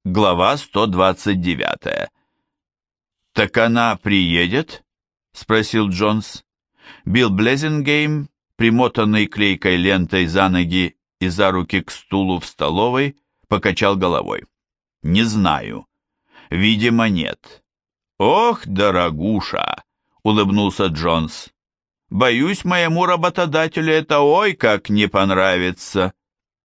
Глава 129. «Так она приедет?» — спросил Джонс. Билл Блезингейм, примотанный клейкой лентой за ноги и за руки к стулу в столовой, покачал головой. «Не знаю. Видимо, нет». «Ох, дорогуша!» — улыбнулся Джонс. «Боюсь, моему работодателю это ой как не понравится».